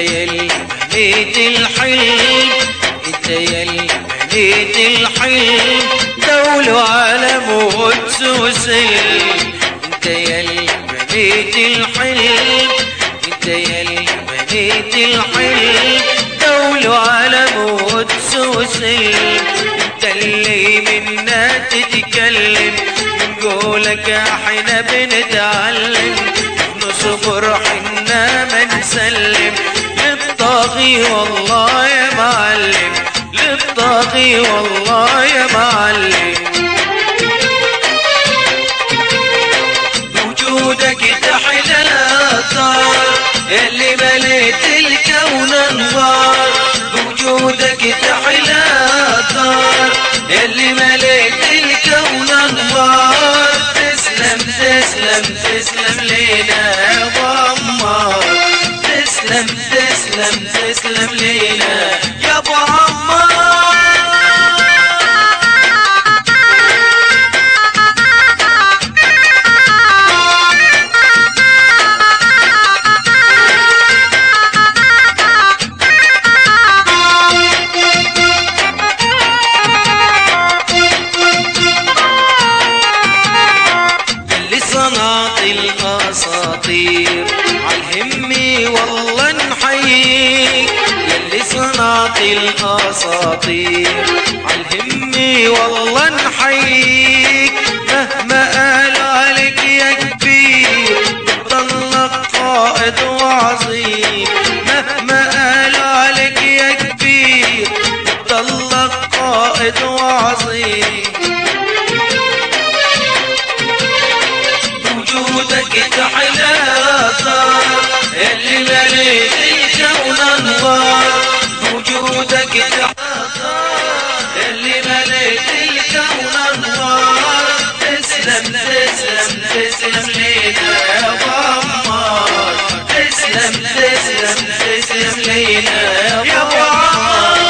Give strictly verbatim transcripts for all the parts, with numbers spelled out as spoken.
يا المليت الحلم، انت يا المليت الحلم، دول وعالم وتسوسل. انت يا المليت الحلم، انت يا المليت الحلم، دول وعالم وتسوسل. انت اللي منا تتكلم، من قولك احنا بنتعلم، نصبر حنا ما نسلم للطاغي والله يا معلم، للطاغي والله يا معلم. بوجودك تحلى الطار اللي مليت الكون انوار، بوجودك تحلى الطار اللي مليت الكون انوار. تسلم تسلم تسلم لينا يا عمار، تسلم تسلم تسلم لينا يا ابو عمار. صنعت الاساطير عالهمي والله نحييك، يلي صنعت الاساطير عالهمي والله نحييك. مهما قالوا عليك يا كبير بتضلك قائد وعظيم، مهما قالوا عليك يا كبير بتضلك قائد وعظيم. وجودك تحلى الطار اللي مليت الكون انوار، وجودك تحلى الطار اللي مليت الكون انوار. تسلم تسلم تسلم لينا يا ابو عمار، تسلم تسلم تسلم لينا يا ابو عمار.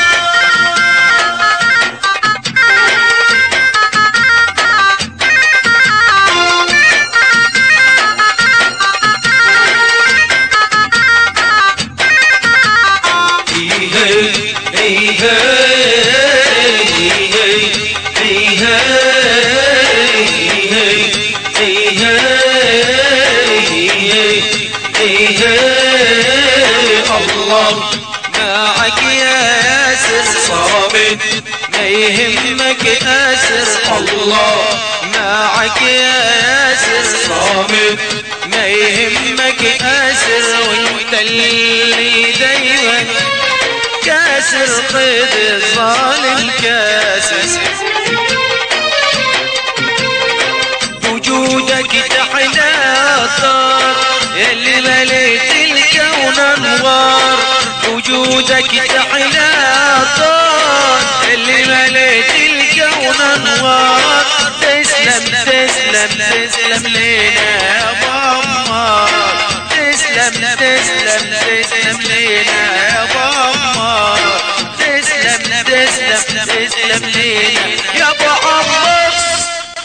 الله معك يا ياسر صامد ما يهمك اسر، الله معك يا ياسر صامد ما يهمك اسر. وانت اللي دايما كاسر قيد الظالم كاسر، وجودك تحلى الطار اللي مليت الكون انوار، وجودك تحلى الطار اللي مليت الكون انوار. تسلم تسلم تسلم لينا يا ابو عمار، تسلم تسلم تسلم لينا يا ابو عمار، تسلم تسلم تسلم لينا يا ابو عمار.